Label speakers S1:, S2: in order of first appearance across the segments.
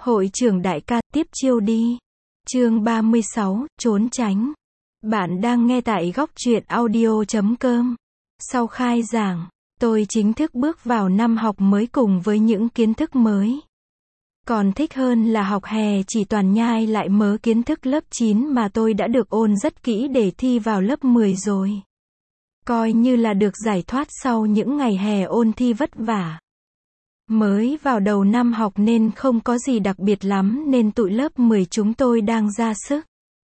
S1: Hội trưởng đại ca, tiếp chiêu đi. Chương 36, trốn tránh. Bạn đang nghe tại góc truyện audio.com. Sau khai giảng, tôi chính thức bước vào năm học mới cùng với những kiến thức mới. Còn thích hơn là học hè chỉ toàn nhai lại mớ kiến thức lớp 9 mà tôi đã được ôn rất kỹ để thi vào lớp 10 rồi. Coi như là được giải thoát sau những ngày hè ôn thi vất vả. Mới vào đầu năm học nên không có gì đặc biệt lắm nên tụi lớp 10 chúng tôi đang ra sức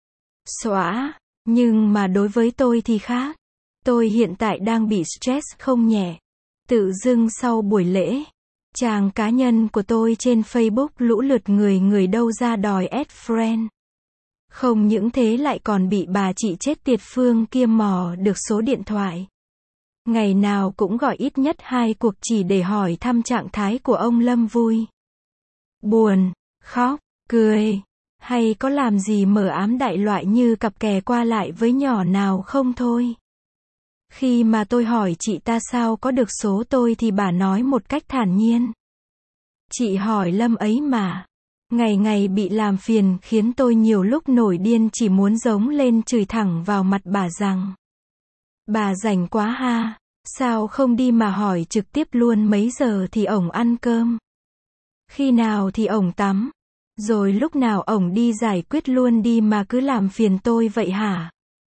S1: xóa, nhưng mà đối với tôi thì khác. Tôi hiện tại đang bị stress không nhẹ. Tự dưng sau buổi lễ, trang cá nhân của tôi trên Facebook lũ lượt người đâu ra đòi add friend. Không những thế lại còn bị bà chị chết tiệt Phương kia mò được số điện thoại. Ngày nào cũng gọi ít nhất 2 cuộc chỉ để hỏi thăm trạng thái của ông Lâm vui, buồn, khóc, cười, hay có làm gì mờ ám đại loại như cặp kè qua lại với nhỏ nào không thôi. Khi mà tôi hỏi chị ta sao có được số tôi thì bà nói một cách thản nhiên. Chị hỏi Lâm ấy mà. Ngày ngày bị làm phiền khiến tôi nhiều lúc nổi điên chỉ muốn giống lên chửi thẳng vào mặt bà rằng: bà rảnh quá ha, sao không đi mà hỏi trực tiếp luôn mấy giờ thì ổng ăn cơm, khi nào thì ổng tắm, rồi lúc nào ổng đi giải quyết luôn đi mà cứ làm phiền tôi vậy hả?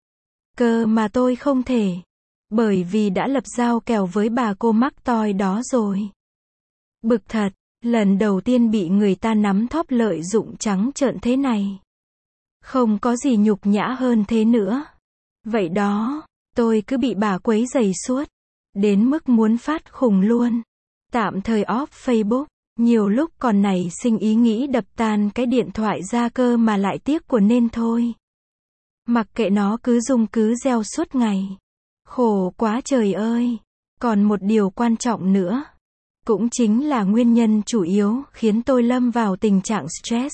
S1: Cơ mà tôi không thể, bởi vì đã lập giao kèo với bà cô mắc toi đó rồi. Bực thật, lần đầu tiên bị người ta nắm thóp lợi dụng trắng trợn thế này. Không có gì nhục nhã hơn thế nữa. Vậy đó, tôi cứ bị bà quấy rầy suốt, đến mức muốn phát khùng luôn. Tạm thời off Facebook, nhiều lúc còn nảy sinh ý nghĩ đập tan cái điện thoại ra cơ mà lại tiếc của nên thôi. Mặc kệ nó cứ rung cứ reo suốt ngày. Khổ quá trời ơi. Còn một điều quan trọng nữa, cũng chính là nguyên nhân chủ yếu khiến tôi lâm vào tình trạng stress.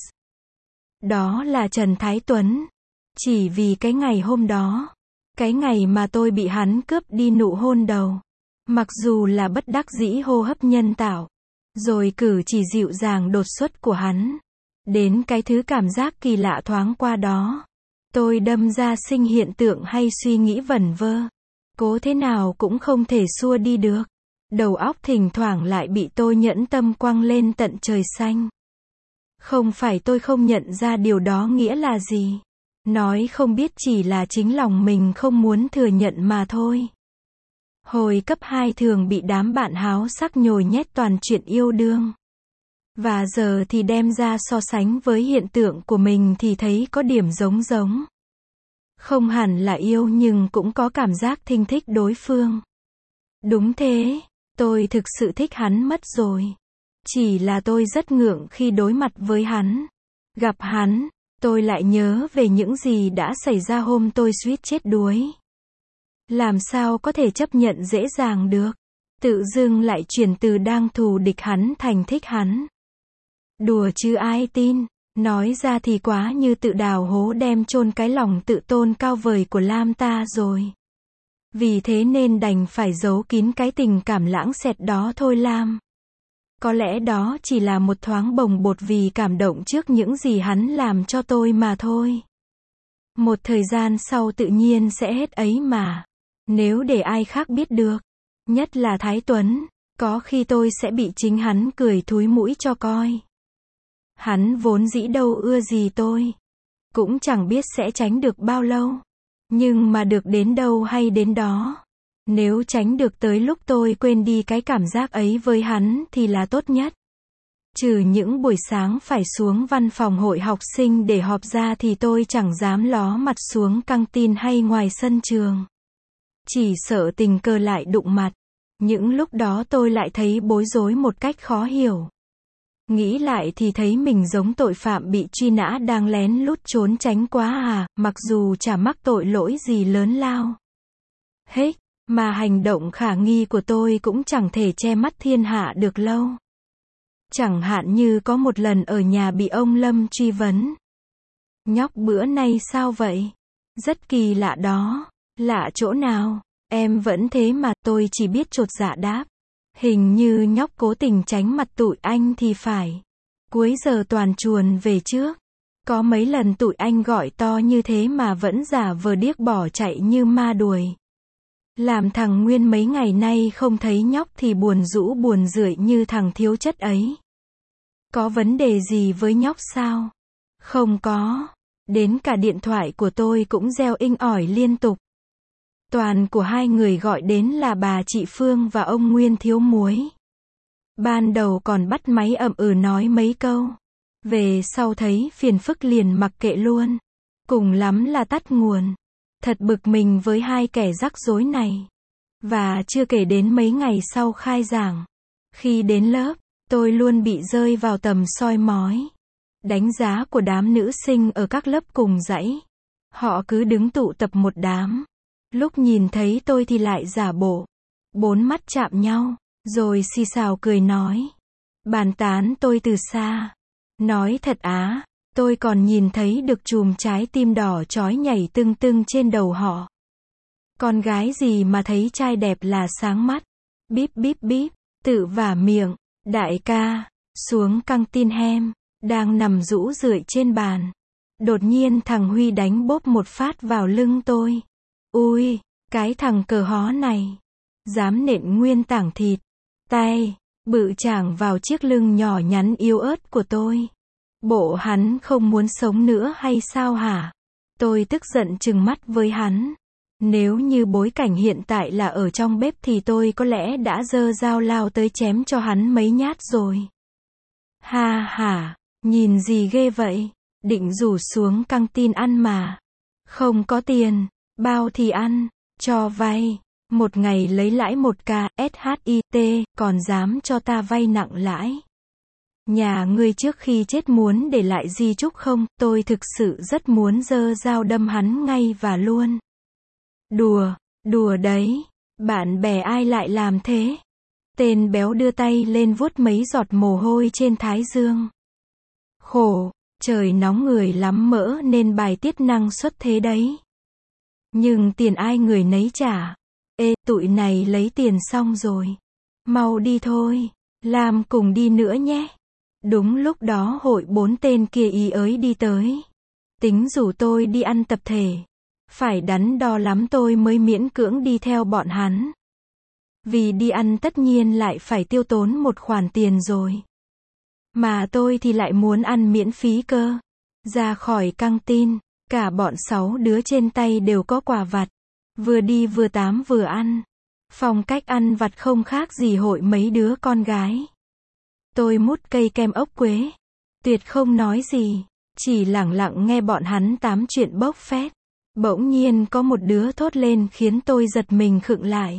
S1: Đó là Trần Thái Tuấn. Chỉ vì cái ngày hôm đó, cái ngày mà tôi bị hắn cướp đi nụ hôn đầu. Mặc dù là bất đắc dĩ hô hấp nhân tạo, rồi cử chỉ dịu dàng đột xuất của hắn, đến cái thứ cảm giác kỳ lạ thoáng qua đó, tôi đâm ra sinh hiện tượng hay suy nghĩ vẩn vơ. Cố thế nào cũng không thể xua đi được. Đầu óc thỉnh thoảng lại bị tôi nhẫn tâm quăng lên tận trời xanh. Không phải tôi không nhận ra điều đó nghĩa là gì. Nói không biết chỉ là chính lòng mình không muốn thừa nhận mà thôi. Hồi cấp 2 thường bị đám bạn háo sắc nhồi nhét toàn chuyện yêu đương. Và giờ thì đem ra so sánh với hiện tượng của mình thì thấy có điểm giống. Không hẳn là yêu nhưng cũng có cảm giác thinh thích đối phương. Đúng thế, tôi thực sự thích hắn mất rồi. Chỉ là tôi rất ngượng khi đối mặt với hắn. Gặp hắn, tôi lại nhớ về những gì đã xảy ra hôm tôi suýt chết đuối. Làm sao có thể chấp nhận dễ dàng được. Tự dưng lại chuyển từ đang thù địch hắn thành thích hắn. Đùa chứ ai tin. Nói ra thì quá như tự đào hố đem chôn cái lòng tự tôn cao vời của Lam ta rồi. Vì thế nên đành phải giấu kín cái tình cảm lãng xẹt đó thôi Lam. Có lẽ đó chỉ là một thoáng bồng bột vì cảm động trước những gì hắn làm cho tôi mà thôi. Một thời gian sau tự nhiên sẽ hết ấy mà. Nếu để ai khác biết được, nhất là Thái Tuấn, có khi tôi sẽ bị chính hắn cười thúi mũi cho coi. Hắn vốn dĩ đâu ưa gì tôi. Cũng chẳng biết sẽ tránh được bao lâu. Nhưng mà được đến đâu hay đến đó. Nếu tránh được tới lúc tôi quên đi cái cảm giác ấy với hắn thì là tốt nhất. Trừ những buổi sáng phải xuống văn phòng hội học sinh để họp ra thì tôi chẳng dám ló mặt xuống căng tin hay ngoài sân trường. Chỉ sợ tình cờ lại đụng mặt. Những lúc đó tôi lại thấy bối rối một cách khó hiểu. Nghĩ lại thì thấy mình giống tội phạm bị truy nã đang lén lút trốn tránh quá à, mặc dù chả mắc tội lỗi gì lớn lao. Hết, mà hành động khả nghi của tôi cũng chẳng thể che mắt thiên hạ được lâu. Chẳng hạn như có một lần ở nhà bị ông Lâm truy vấn. Nhóc bữa nay sao vậy? Rất kỳ lạ đó. Lạ chỗ nào? Em vẫn thế mà, tôi chỉ biết chột dạ đáp. Hình như nhóc cố tình tránh mặt tụi anh thì phải. Cuối giờ toàn chuồn về trước. Có mấy lần tụi anh gọi to như thế mà vẫn giả vờ điếc bỏ chạy như ma đuổi. Làm thằng Nguyên mấy ngày nay không thấy nhóc thì buồn rũ buồn rượi như thằng thiếu chất ấy. Có vấn đề gì với nhóc sao? Không có. Đến cả điện thoại của tôi cũng reo inh ỏi liên tục. Toàn của hai người gọi đến là bà chị Phương và ông Nguyên thiếu muối. Ban đầu còn bắt máy ậm ừ nói mấy câu. Về sau thấy phiền phức liền mặc kệ luôn. Cùng lắm là tắt nguồn. Thật bực mình với hai kẻ rắc rối này. Và chưa kể đến mấy ngày sau khai giảng. Khi đến lớp, tôi luôn bị rơi vào tầm soi mói. Đánh giá của đám nữ sinh ở các lớp cùng dãy. Họ cứ đứng tụ tập một đám. Lúc nhìn thấy tôi thì lại giả bộ. Bốn mắt chạm nhau, rồi xì xào cười nói. Bàn tán tôi từ xa. Nói thật á, tôi còn nhìn thấy được chùm trái tim đỏ chói nhảy tưng tưng trên đầu họ. Con gái gì mà thấy trai đẹp là sáng mắt. Bíp bíp bíp, tự vả miệng. Đại ca, xuống căng tin hem, đang nằm rũ rượi trên bàn. Đột nhiên thằng Huy đánh bốp một phát vào lưng tôi. Ui, cái thằng cờ hó này. Dám nện nguyên tảng thịt. Tay, bự chảng vào chiếc lưng nhỏ nhắn yếu ớt của tôi. Bộ hắn không muốn sống nữa hay sao hả? Tôi tức giận trừng mắt với hắn. Nếu như bối cảnh hiện tại là ở trong bếp thì tôi có lẽ đã giơ dao lao tới chém cho hắn mấy nhát rồi. Ha ha, nhìn gì ghê vậy? Định rủ xuống căng tin ăn mà. Không có tiền, bao thì ăn, cho vay. Một ngày lấy lãi 1k, SHIT, còn dám cho ta vay nặng lãi. Nhà ngươi trước khi chết muốn để lại di chúc không? Tôi thực sự rất muốn giơ dao đâm hắn ngay và luôn. Đùa, đùa đấy. Bạn bè ai lại làm thế? Tên béo đưa tay lên vuốt mấy giọt mồ hôi trên thái dương. Khổ, trời nóng người lắm mỡ nên bài tiết năng suất thế đấy. Nhưng tiền ai người nấy trả. Ê, tụi này lấy tiền xong rồi. Mau đi thôi. Làm cùng đi nữa nhé. Đúng lúc đó hội 4 tên kia ý ới đi tới. Tính rủ tôi đi ăn tập thể. Phải đắn đo lắm tôi mới miễn cưỡng đi theo bọn hắn. Vì đi ăn tất nhiên lại phải tiêu tốn một khoản tiền rồi. Mà tôi thì lại muốn ăn miễn phí cơ. Ra khỏi căng tin, cả bọn 6 đứa trên tay đều có quà vặt. Vừa đi vừa tám vừa ăn. Phong cách ăn vặt không khác gì hội mấy đứa con gái. Tôi mút cây kem ốc quế. Tuyệt không nói gì. Chỉ lẳng lặng nghe bọn hắn tám chuyện bốc phét. Bỗng nhiên có một đứa thốt lên khiến tôi giật mình khựng lại.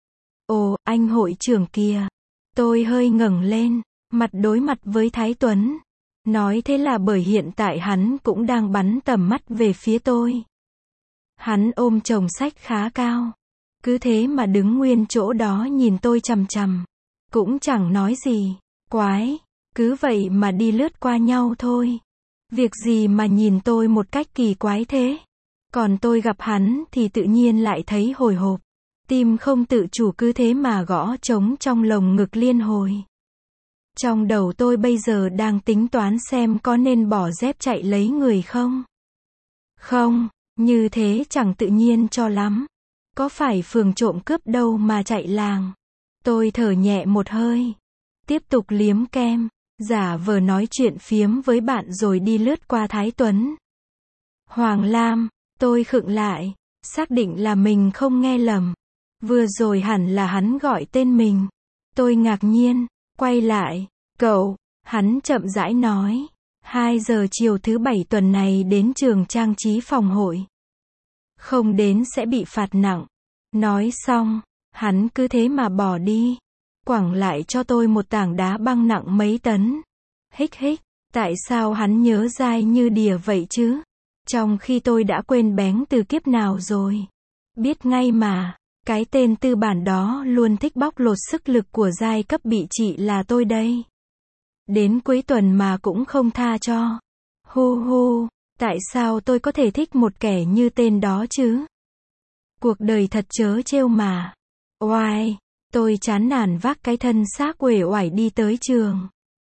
S1: Ồ, anh hội trưởng kìa. Tôi hơi ngẩng lên, mặt đối mặt với Thái Tuấn. Nói thế là bởi hiện tại hắn cũng đang bắn tầm mắt về phía tôi. Hắn ôm chồng sách khá cao. Cứ thế mà đứng nguyên chỗ đó nhìn tôi chằm chằm. Cũng chẳng nói gì. Quái, cứ vậy mà đi lướt qua nhau thôi. Việc gì mà nhìn tôi một cách kỳ quái thế? Còn tôi gặp hắn thì tự nhiên lại thấy hồi hộp. Tim không tự chủ cứ thế mà gõ trống trong lồng ngực liên hồi. Trong đầu tôi bây giờ đang tính toán xem có nên bỏ dép chạy lấy người không? Không, như thế chẳng tự nhiên cho lắm. Có phải phường trộm cướp đâu mà chạy làng. Tôi thở nhẹ một hơi. Tiếp tục liếm kem, giả vờ nói chuyện phiếm với bạn rồi đi lướt qua Thái Tuấn. Hoàng Lam, tôi khựng lại, xác định là mình không nghe lầm. Vừa rồi hẳn là hắn gọi tên mình. Tôi ngạc nhiên, quay lại. Cậu, hắn chậm rãi nói. 2 giờ chiều thứ 7 tuần này đến trường trang trí phòng hội. Không đến sẽ bị phạt nặng. Nói xong, hắn cứ thế mà bỏ đi. Quẳng lại cho tôi một tảng đá băng nặng mấy tấn. Hích hích, tại sao hắn nhớ dai như đìa vậy chứ? Trong khi tôi đã quên bén từ kiếp nào rồi. Biết ngay mà, cái tên tư bản đó luôn thích bóc lột sức lực của giai cấp bị trị là tôi đây. Đến cuối tuần mà cũng không tha cho. Hu hu, tại sao tôi có thể thích một kẻ như tên đó chứ? Cuộc đời thật trớ trêu mà. Oai, tôi chán nản vác cái thân xác uể oải đi tới trường.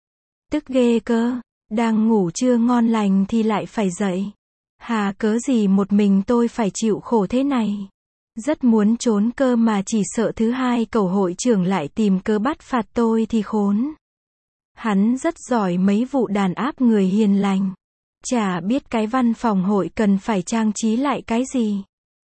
S1: Tức ghê cơ, đang ngủ chưa ngon lành thì lại phải dậy. Hà cớ gì một mình tôi phải chịu khổ thế này. Rất muốn trốn cơ mà chỉ sợ thứ hai cẩu hội trưởng lại tìm cớ bắt phạt tôi thì khốn. Hắn rất giỏi mấy vụ đàn áp người hiền lành. Chả biết cái văn phòng hội cần phải trang trí lại cái gì.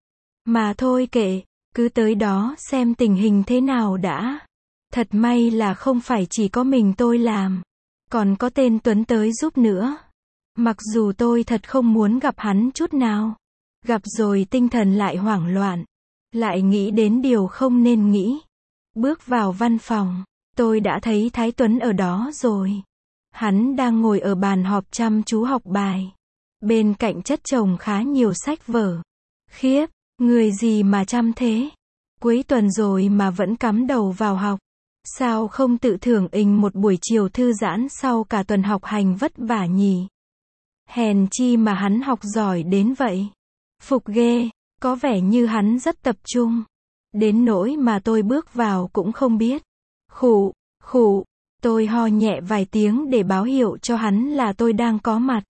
S1: Mà thôi kệ, cứ tới đó xem tình hình thế nào đã. Thật may là không phải chỉ có mình tôi làm. Còn có tên Tuấn tới giúp nữa. Mặc dù tôi thật không muốn gặp hắn chút nào. Gặp rồi tinh thần lại hoảng loạn. Lại nghĩ đến điều không nên nghĩ. Bước vào văn phòng, tôi đã thấy Thái Tuấn ở đó rồi. Hắn đang ngồi ở bàn họp chăm chú học bài. Bên cạnh chất chồng khá nhiều sách vở. Khiếp, người gì mà chăm thế? Cuối tuần rồi mà vẫn cắm đầu vào học. Sao không tự thưởng ình một buổi chiều thư giãn sau cả tuần học hành vất vả nhỉ? Hèn chi mà hắn học giỏi đến vậy. Phục ghê, có vẻ như hắn rất tập trung. Đến nỗi mà tôi bước vào cũng không biết. Khụ, khụ, tôi ho nhẹ vài tiếng để báo hiệu cho hắn là tôi đang có mặt.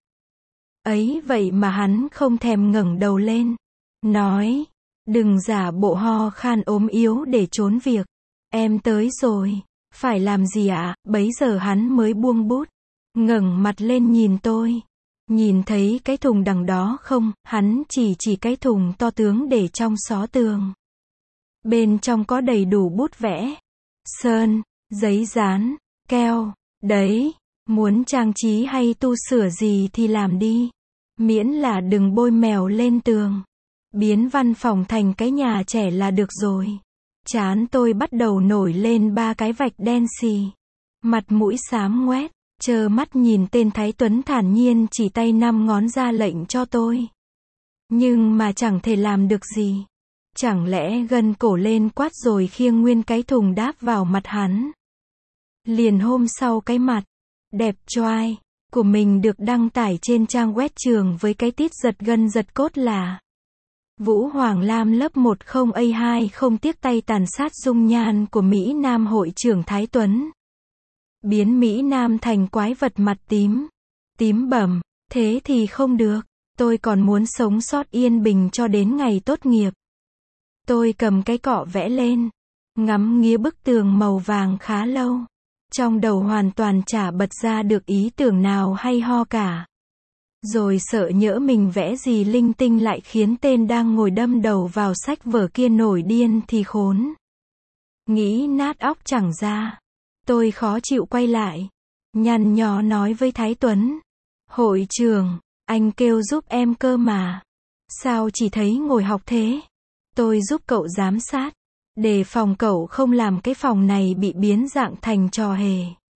S1: Ấy vậy mà hắn không thèm ngẩng đầu lên. Nói, đừng giả bộ ho khan ốm yếu để trốn việc. Em tới rồi, phải làm gì ạ? Bấy giờ hắn mới buông bút, ngẩng mặt lên nhìn tôi. Nhìn thấy cái thùng đằng đó không? Hắn chỉ cái thùng to tướng để trong xó tường. Bên trong có đầy đủ bút vẽ, sơn, giấy dán, keo. Đấy, muốn trang trí hay tu sửa gì thì làm đi. Miễn là đừng bôi mèo lên tường. Biến văn phòng thành cái nhà trẻ là được rồi. Trán tôi bắt đầu nổi lên 3 cái vạch đen xì. Mặt mũi xám ngoét, trơ mắt nhìn tên Thái Tuấn thản nhiên chỉ tay 5 ngón ra lệnh cho tôi. Nhưng mà chẳng thể làm được gì. Chẳng lẽ gân cổ lên quát rồi khiêng nguyên cái thùng đáp vào mặt hắn. Liền hôm sau cái mặt đẹp choai của mình được đăng tải trên trang web trường với cái tít giật gân giật cốt là Vũ Hoàng Lam lớp 10A2 không tiếc tay tàn sát dung nhan của Mỹ Nam hội trưởng Thái Tuấn. Biến Mỹ Nam thành quái vật mặt tím. Tím bầm, thế thì không được. Tôi còn muốn sống sót yên bình cho đến ngày tốt nghiệp. Tôi cầm cái cọ vẽ lên, ngắm nghía bức tường màu vàng khá lâu. Trong đầu hoàn toàn chả bật ra được ý tưởng nào hay ho cả. Rồi sợ nhỡ mình vẽ gì linh tinh lại khiến tên đang ngồi đâm đầu vào sách vở kia nổi điên thì khốn. Nghĩ nát óc chẳng ra. Tôi khó chịu quay lại. Nhăn nhó nói với Thái Tuấn. Hội trưởng, anh kêu giúp em cơ mà. Sao chỉ thấy ngồi học thế? Tôi giúp cậu giám sát. Để phòng cậu không làm cái phòng này bị biến dạng thành trò hề.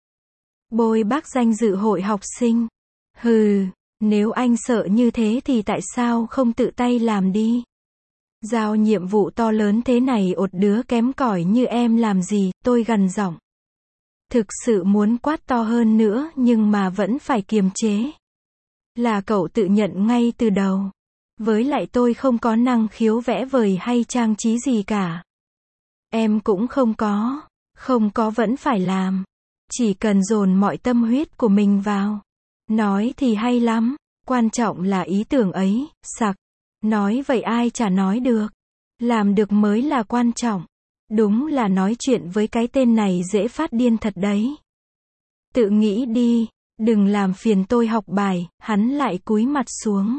S1: Bôi bác danh dự hội học sinh. Hừ. Nếu anh sợ như thế thì tại sao không tự tay làm đi? Giao nhiệm vụ to lớn thế này ột đứa kém cỏi như em làm gì? Tôi gằn giọng. Thực sự muốn quát to hơn nữa nhưng mà vẫn phải kiềm chế. Là cậu tự nhận ngay từ đầu. Với lại tôi không có năng khiếu vẽ vời hay trang trí gì cả. Em cũng không có vẫn phải làm. Chỉ cần dồn mọi tâm huyết của mình vào. Nói thì hay lắm, quan trọng là ý tưởng ấy, sặc. Nói vậy ai chả nói được. Làm được mới là quan trọng. Đúng là nói chuyện với cái tên này dễ phát điên thật đấy. Tự nghĩ đi, đừng làm phiền tôi học bài, hắn lại cúi mặt xuống.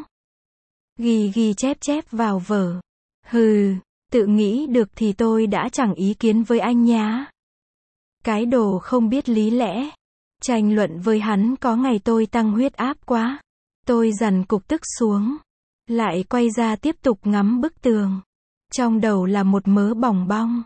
S1: Ghi chép vào vở. Hừ, tự nghĩ được thì tôi đã chẳng ý kiến với anh nhá. Cái đồ không biết lý lẽ. Tranh luận với hắn có ngày tôi tăng huyết áp quá. Tôi dằn cục tức xuống. Lại quay ra tiếp tục ngắm bức tường. Trong đầu là một mớ bòng bong.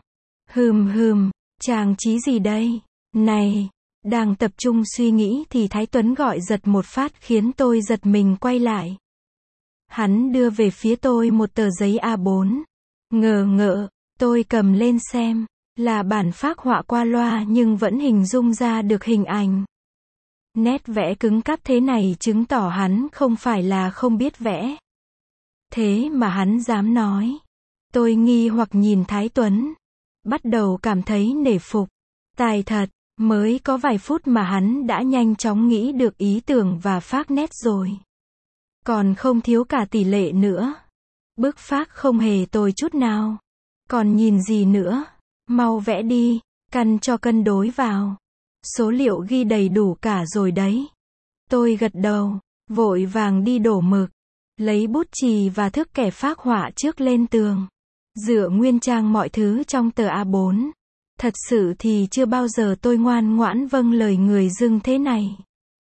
S1: Trang trí gì đây? Này, đang tập trung suy nghĩ thì Thái Tuấn gọi giật một phát khiến tôi giật mình quay lại. Hắn đưa về phía tôi một tờ giấy A4. Ngờ ngợ, tôi cầm lên xem. Là bản phác họa qua loa nhưng vẫn hình dung ra được hình ảnh. Nét vẽ cứng cáp thế này chứng tỏ hắn không phải là không biết vẽ. Thế mà hắn dám nói. Tôi nghi hoặc nhìn Thái Tuấn. Bắt đầu cảm thấy nể phục. Tài thật, Mới có vài phút mà hắn đã nhanh chóng nghĩ được ý tưởng và phác nét rồi. Còn không thiếu cả tỷ lệ nữa. Bức phác không hề tồi chút nào. Còn nhìn gì nữa? Mau vẽ đi, căn cho cân đối vào. Số liệu ghi đầy đủ cả rồi đấy. Tôi gật đầu, vội vàng đi đổ mực. Lấy bút chì và thước kẻ phác họa trước lên tường. Dựa nguyên trang mọi thứ trong tờ A4. Thật sự thì chưa bao giờ tôi ngoan ngoãn vâng lời người dưng thế này.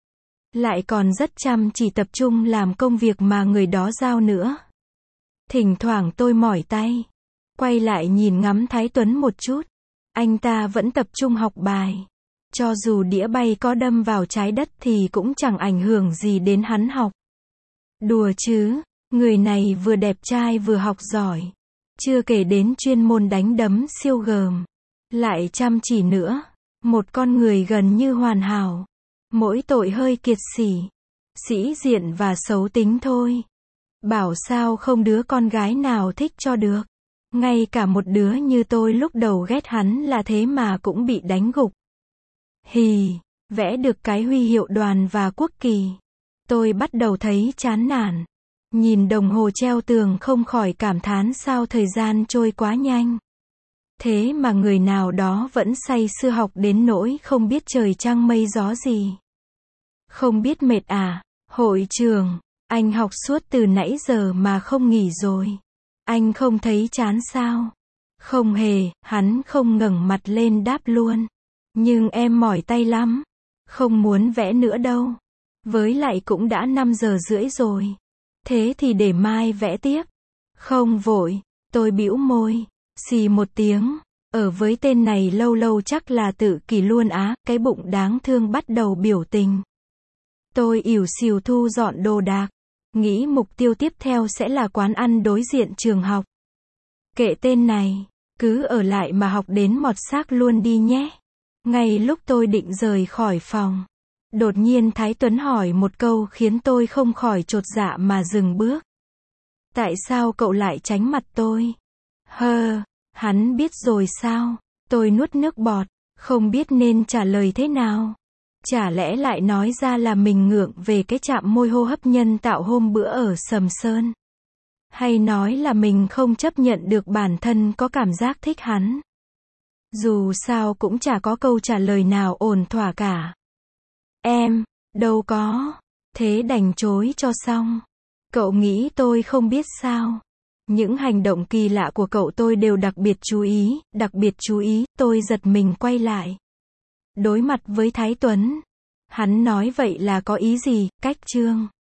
S1: Lại còn rất chăm chỉ tập trung làm công việc mà người đó giao nữa. Thỉnh thoảng tôi mỏi tay. Quay lại nhìn ngắm Thái Tuấn một chút. Anh ta vẫn tập trung học bài. Cho dù đĩa bay có đâm vào trái đất thì cũng chẳng ảnh hưởng gì đến hắn học. Đùa chứ, người này vừa đẹp trai vừa học giỏi. Chưa kể đến chuyên môn đánh đấm siêu gờm. Lại chăm chỉ nữa. Một con người gần như hoàn hảo. Mỗi tội hơi kiệt sĩ. Sĩ diện và xấu tính thôi. Bảo sao không đứa con gái nào thích cho được. Ngay cả một đứa như tôi lúc đầu ghét hắn là thế mà cũng bị đánh gục. Hì, vẽ được cái huy hiệu đoàn và quốc kỳ. Tôi bắt đầu thấy chán nản. Nhìn đồng hồ treo tường không khỏi cảm thán sao thời gian trôi quá nhanh. Thế mà người nào đó vẫn say sưa học đến nỗi không biết trời trăng mây gió gì. Không biết mệt à? Hội trưởng, anh học suốt từ nãy giờ mà không nghỉ rồi. Anh không thấy chán sao? Không hề, hắn không ngẩng mặt lên đáp luôn. Nhưng em mỏi tay lắm. Không muốn vẽ nữa đâu. Với lại cũng đã 5:30 rồi. Thế thì để mai vẽ tiếp. Không vội, tôi bĩu môi. Xì một tiếng. Ở với tên này lâu lâu chắc là tự kỷ luôn á. Cái bụng đáng thương bắt đầu biểu tình. Tôi ỉu xìu thu dọn đồ đạc. Nghĩ mục tiêu tiếp theo sẽ là quán ăn đối diện trường học. Kệ tên này. Cứ ở lại mà học đến mọt xác luôn đi nhé. Ngay lúc tôi định rời khỏi phòng. Đột nhiên Thái Tuấn hỏi một câu khiến tôi không khỏi chột dạ mà dừng bước. Tại sao cậu lại tránh mặt tôi? Hắn biết rồi sao? Tôi nuốt nước bọt, không biết nên trả lời thế nào. Chả lẽ lại nói ra là mình ngượng về cái chạm môi hô hấp nhân tạo hôm bữa ở Sầm Sơn? Hay nói là mình không chấp nhận được bản thân có cảm giác thích hắn? Dù sao cũng chả có câu trả lời nào ổn thỏa cả. Em, đâu có. Thế đành chối cho xong. Cậu nghĩ tôi không biết sao? Những hành động kỳ lạ của cậu tôi đều đặc biệt chú ý, tôi giật mình quay lại. Đối mặt với Thái Tuấn. Hắn nói vậy là có ý gì, cách chương.